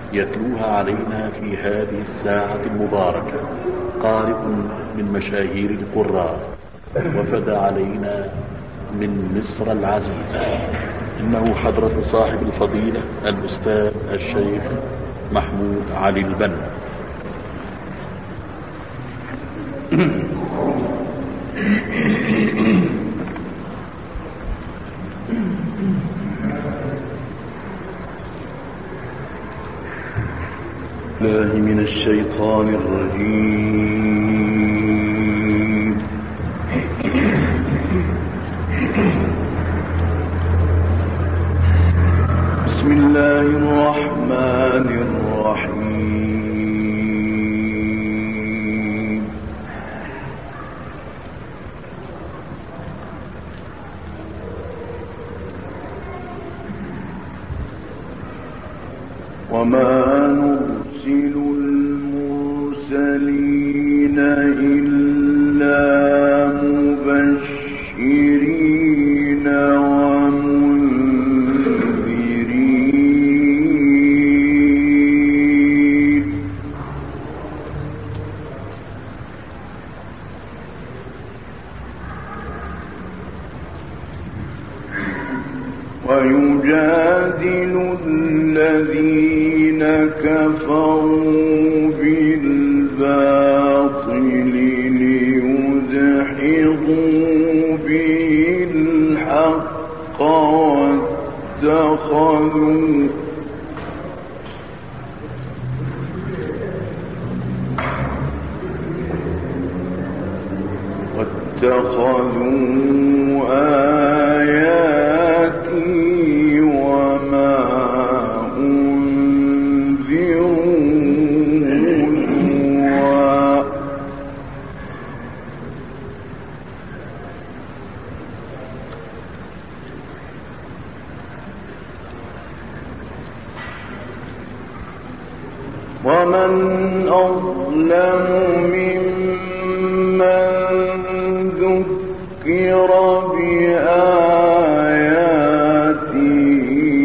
يتلوها علينا في هذه الساعة المباركة قارئ من مشاهير القراء، وفد علينا من مصر العزيزة، إنه حضرة صاحب الفضيلة الأستاذ الشيخ محمود علي البنا. الله من الشيطان الرجيم. بسم الله الرحمن الرحيم. وما نرسل المرسلين إلا مبشرين ومنذرين ويجادل الذين كفروا بالباطل ليدحضوا به الحق واتخذوا آياتي وما ومن أظلم ممن ذكر بآياته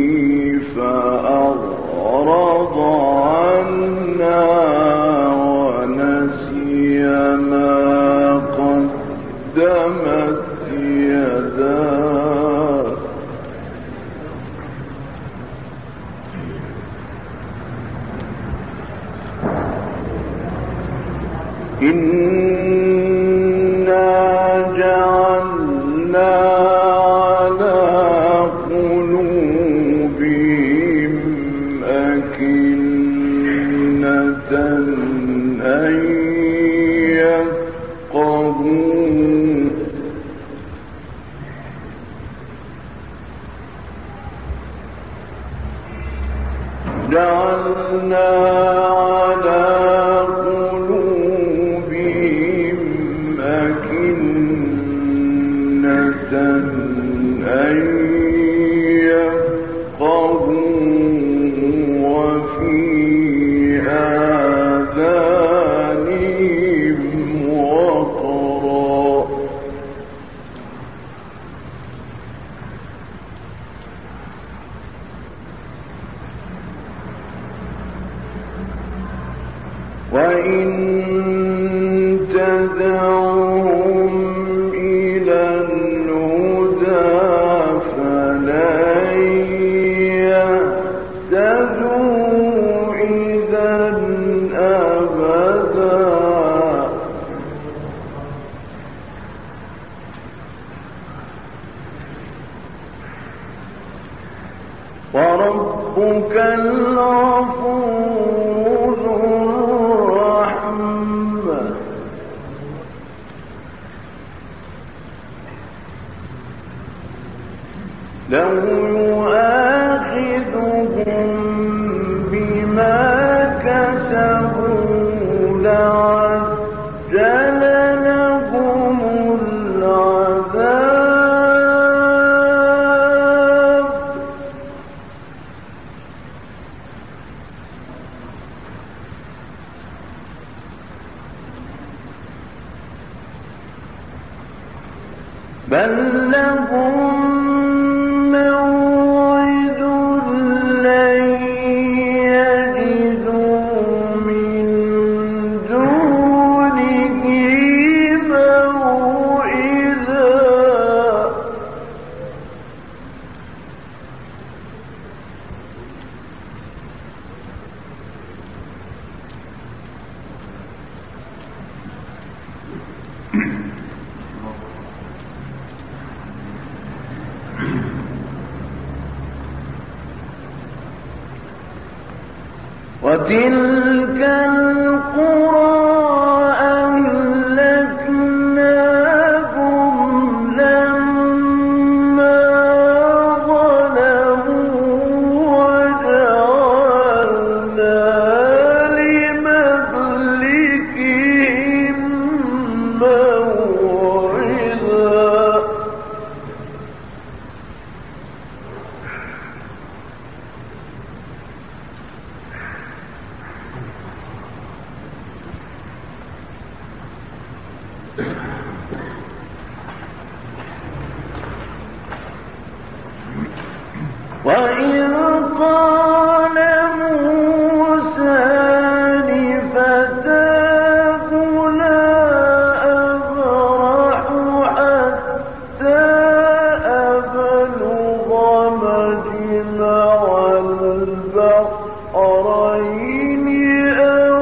فأعرض عنها ونسي ما قدمت يداه إنا جعلنا على قلوبهم أكنة أن يفقهوا جعلنا على أن يفقهوا وفي آذانهم وقرا وإن تدعوهم إلى الهدى فلن يهتدوا إذا أبدا وربك الغفور الرحمة لو يؤاخذهم بما كسبوا لعجل لهم العذاب بل لهم موعد لن يجدوا وتلك القرى أهلكناهم لما ظلموا وجعلنا لمهلكهم موعدا وإذ قال موسى لفتاه لا أبرح حتى أبلغ مجمع البحرين أو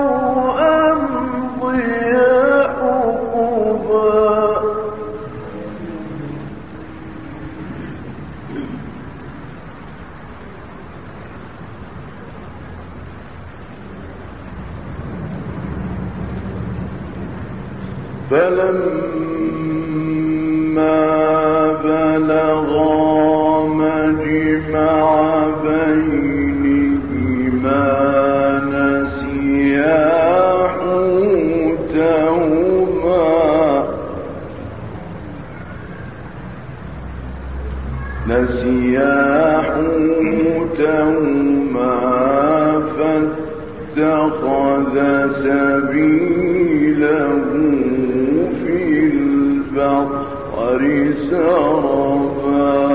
أمضي حقبا فلما بلغا مجمع بينهما نسيا حوتهما فاتخذ سبيله في البحر سربا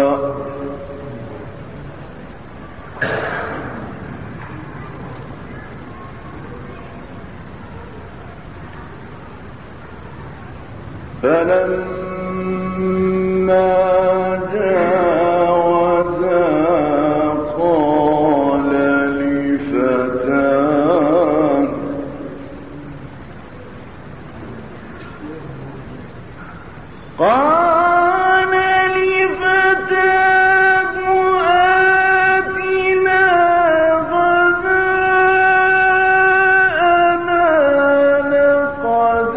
فلما جاوزا قال لفتاه آتنا غداءنا لقد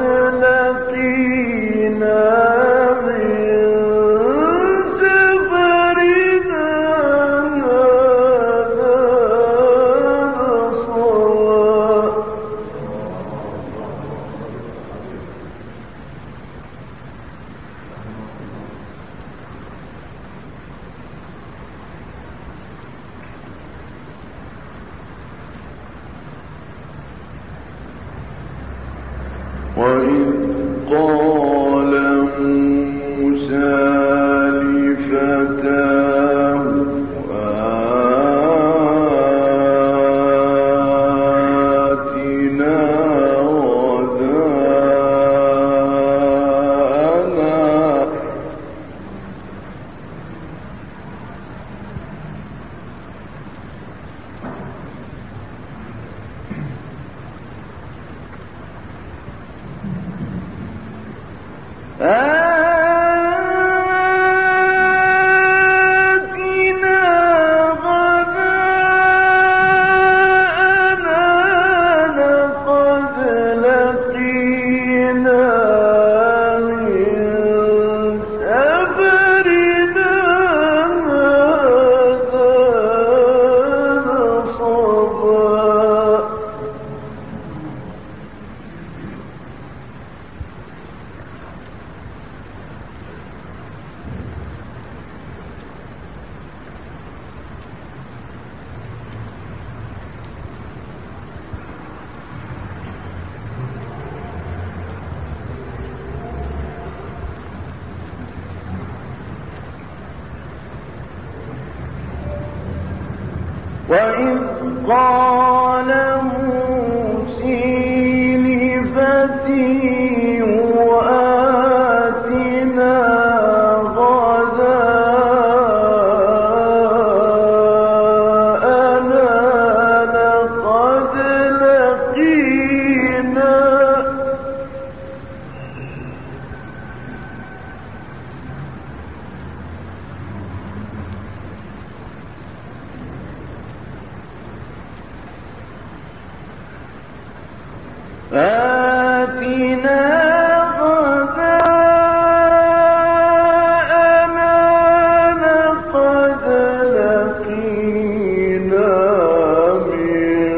لقينا من سفرنا هذا نصبا وإذ قال موسى لفتاه آتنا غداءنا لقد لقينا من سفرنا هذا نصبا وإذ قال موسى لفتيه آتنا غداءنا لقد لقينا آتنا غداءنا لقد لقينا من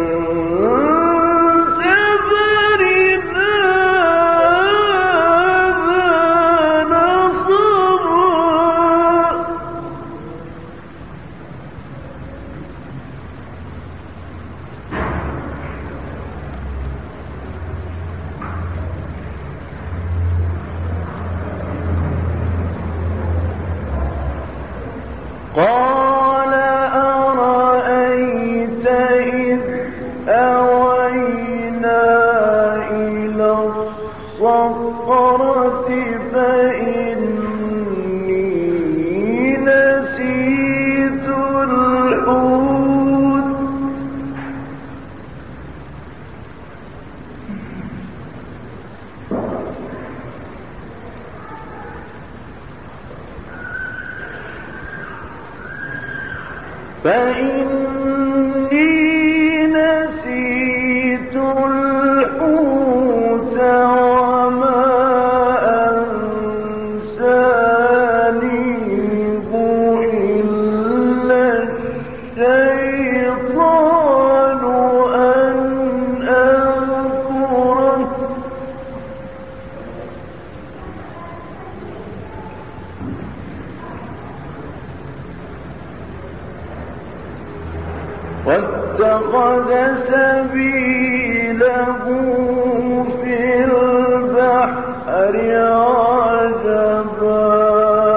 سفرنا هذا نصبا. قال أرأيت إذ أوينا إلى الصخرة فإني نسيت الحوت وما أنسانيه إلا الشيطان أن أذكره واتخذ سبيله في البحر عجبا.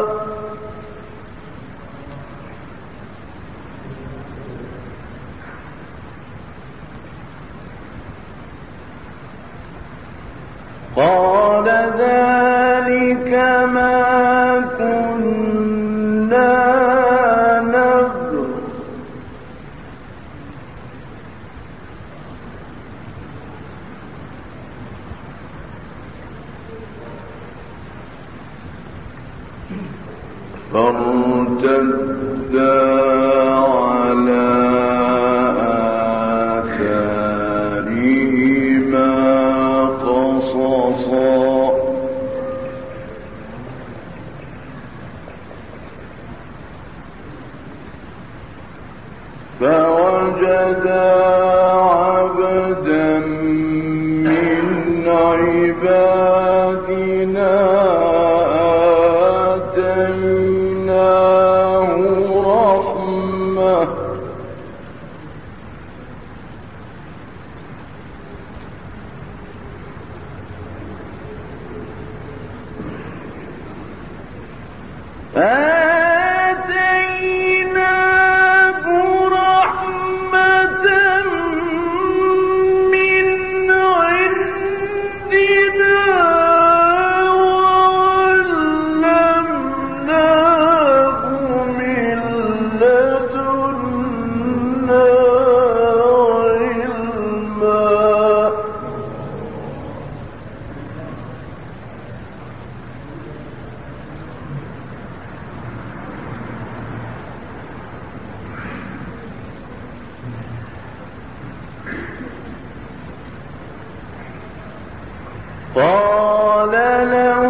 قال ذلك ما كنا نبغي فارتدا على آثارهما قصصا. فوجدا عبدا من عبادنا آتيناه رحمة من عندنا وعلمناه من لدنا علما. قال له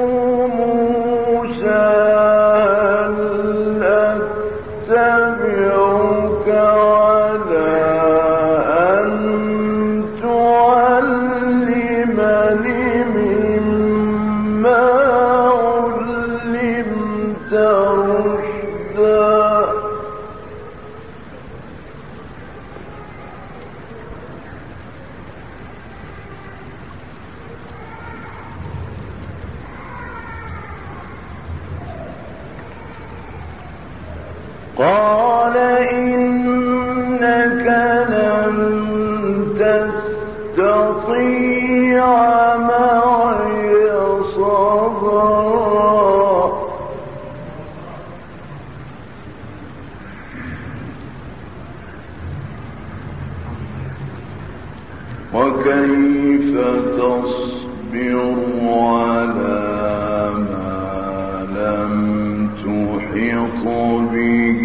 موسى هل أتبعك على أن تعلمني مما علمت رشدا. قال إنك لن تستطيع معي صبرا. وكيف تصبر على ما لم تحط به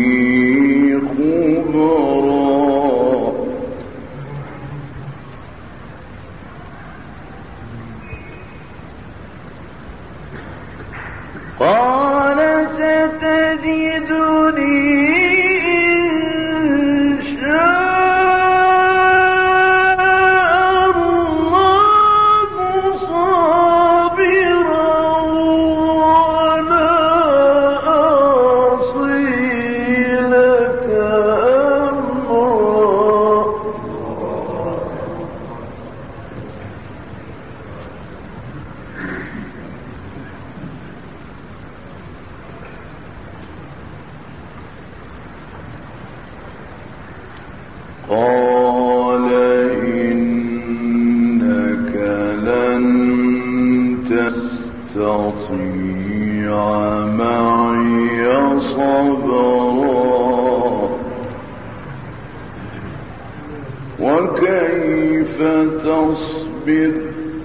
خبرا. تستطيع معي صبرا وكيف تصبر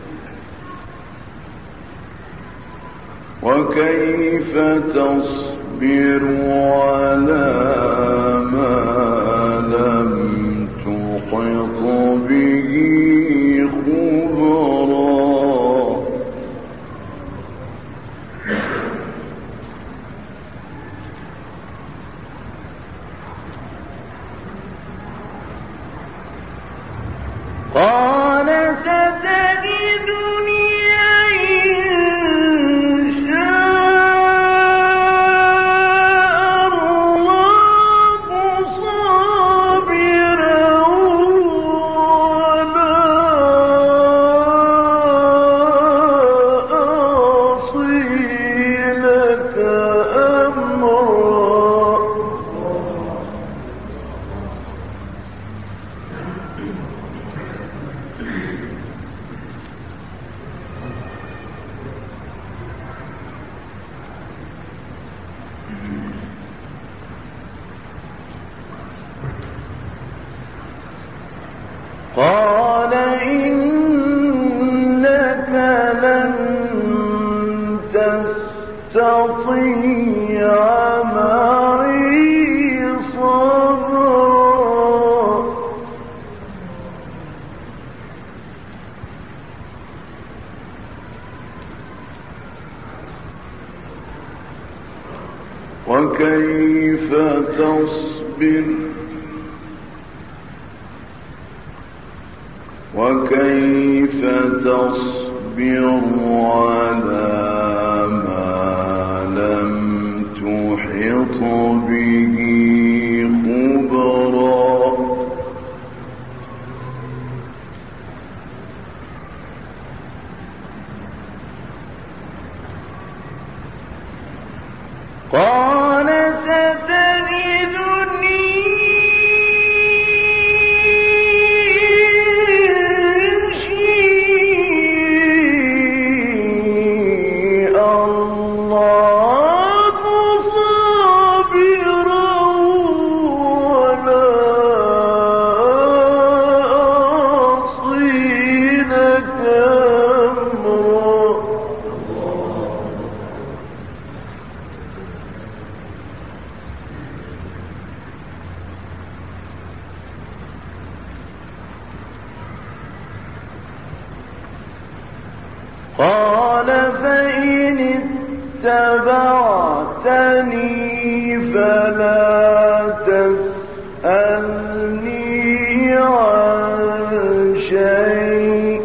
على ما لم تحط به خبرا قال ستجدني قال إنك لن تستطيع معي صبرا وكيف تصبر على ما لم تحط به خبرا قال ستجدني قال فإن اتبعتني فلا تسألني عن شيء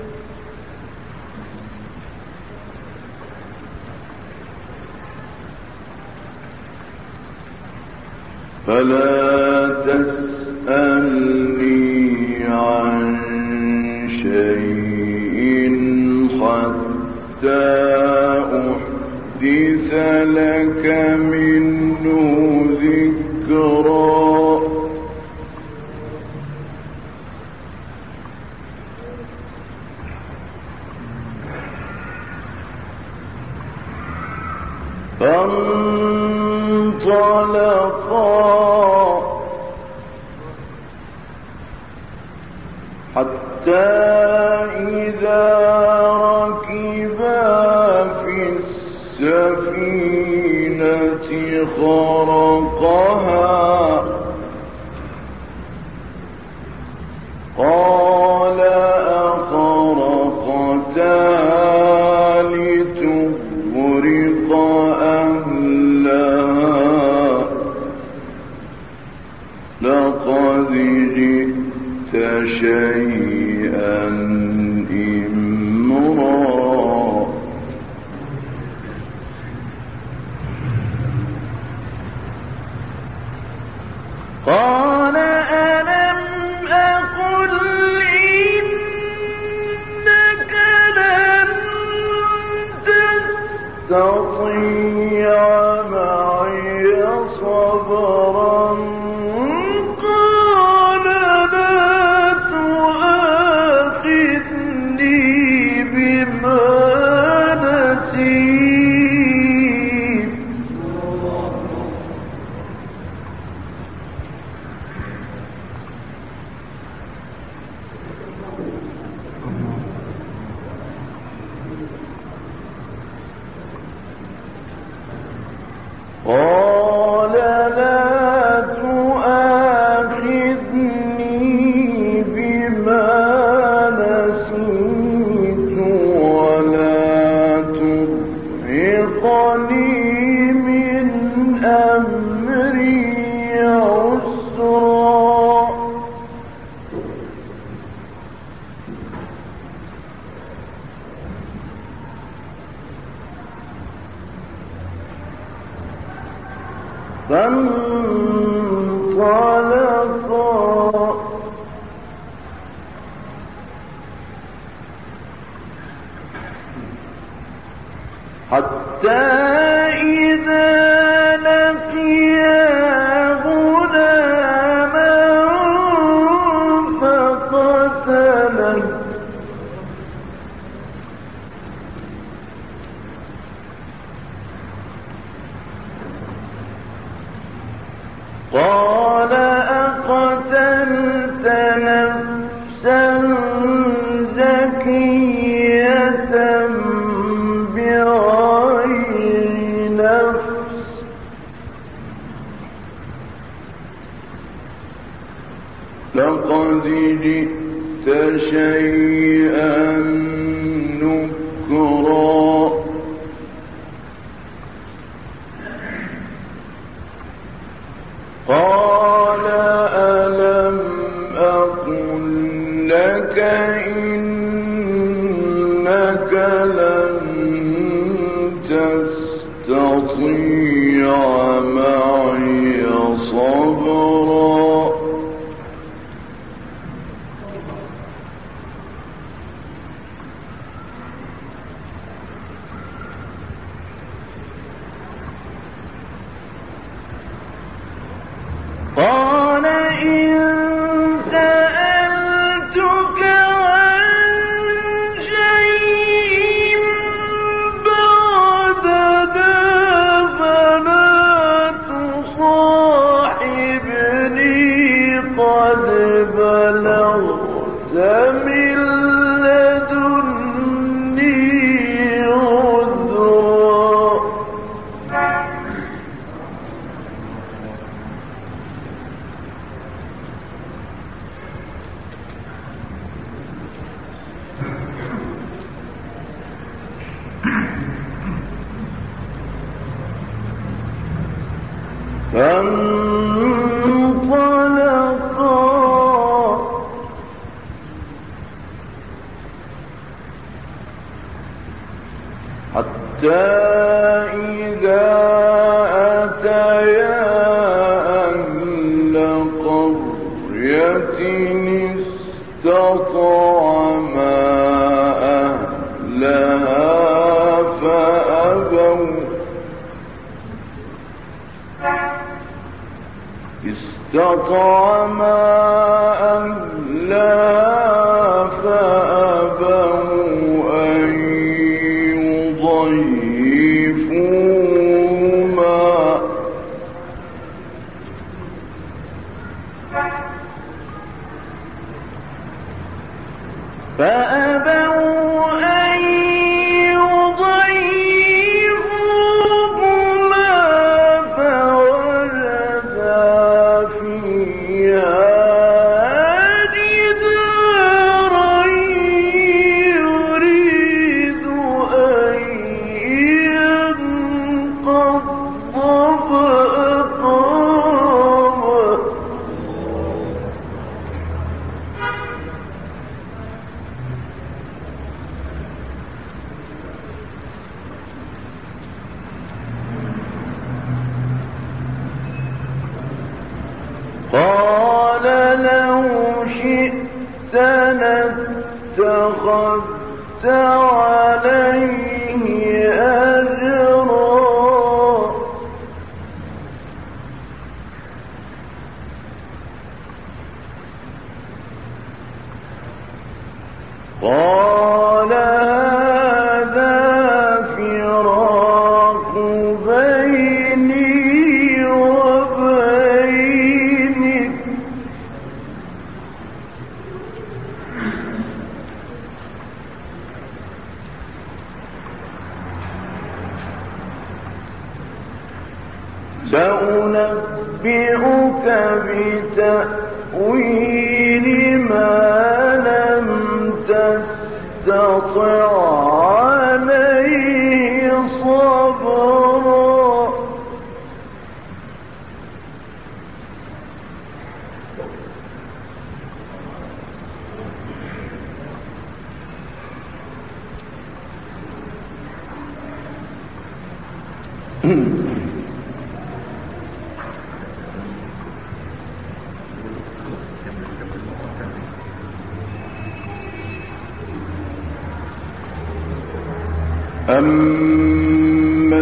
حتى أحدث لك منه ذكرا فانطلقا حتى إذا ركبا في السفينة خرقها قال أخرقتها لتغرق أهلها لقد جئت شيئا إمرا قال ألم أقل إنك لن تستطيع معي صبرا قال لا تؤاخذني بما نسيت فانطلقا حتى إذا لقيا غلاما فقتله قال أقتلت نفسا زكية بغير نفس لقد جئت شيئا نكرا قال ألم أقل لك إنك لن تستطيع معي صبرا قال إن سألتك عن شيء بعدها فلا تصاحبني قد بلغت من لدني عذرا فانطلقا حتى إذا أتيا أهل قرية استطعما أهلها فأبوا أن يضيفوهما فوجدا فيها جدارا يريد أن ينقض فأقامه قال لو شئت لاتخذت عليه أجرا قال هذا فراق بيني وبينك سأنبئك بتأويل ما لم تستطع عليه صبرا أما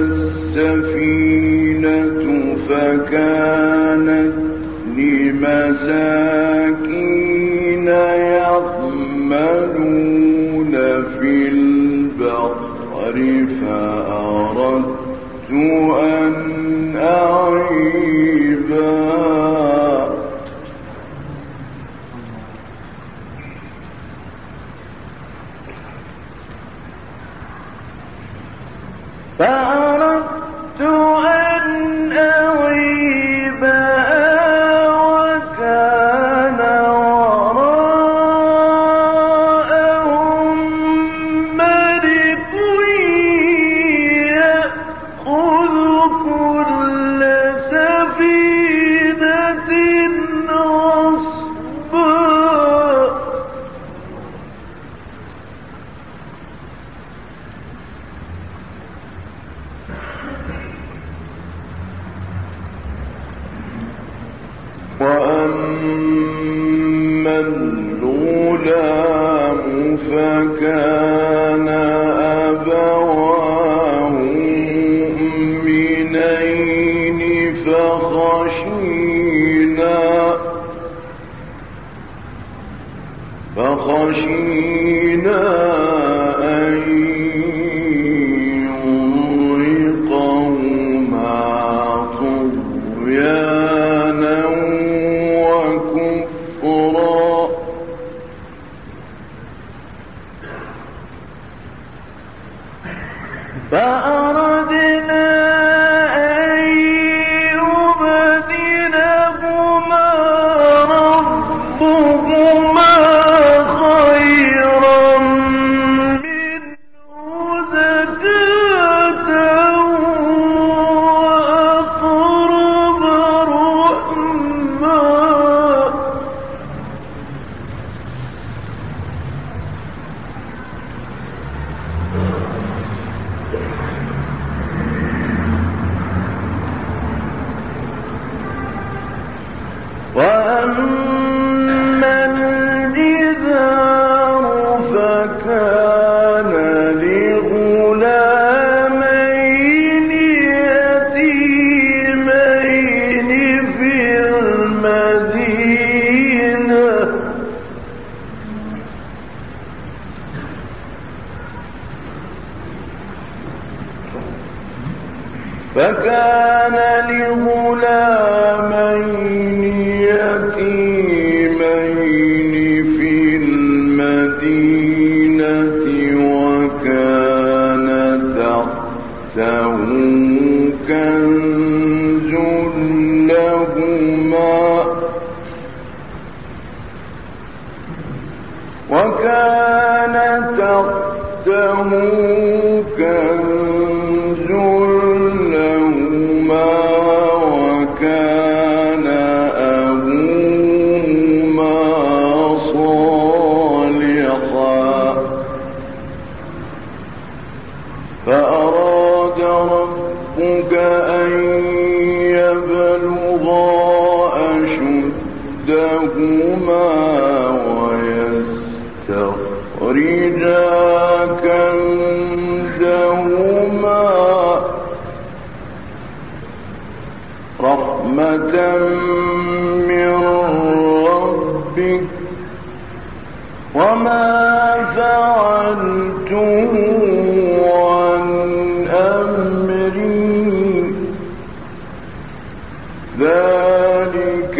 السفينة فكانت لمساكين يعملون في البحر فأردت أن أعيبها وكان وراءهم ملك يأخذ كل سفينة غصبا وأما الغلام فكان أبواه مؤمنين فخشينا أن يرهقهما طغيانا وكفرا فأردنا أن يبدلهما ربهما خيرا منه زكاة وأقرب رحما وأما الجدار فكان لغلامين يتيمين في المدينة وكان تحته كنز لهما وكان أبوهما صالحا فأراد ربك أن يبلغا أشدهما ويستخرجا كنزهما رحمة من ربك وما فعلته عن أمري ذلك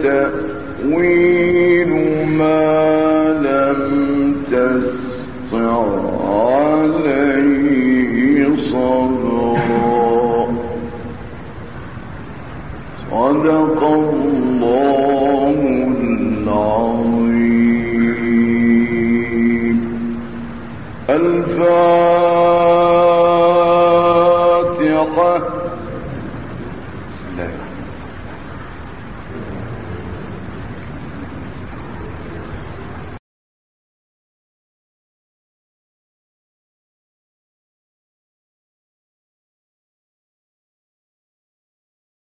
تأويل ما لم تستطع عليه صبرا صدق الله العظيم. الفاتحة.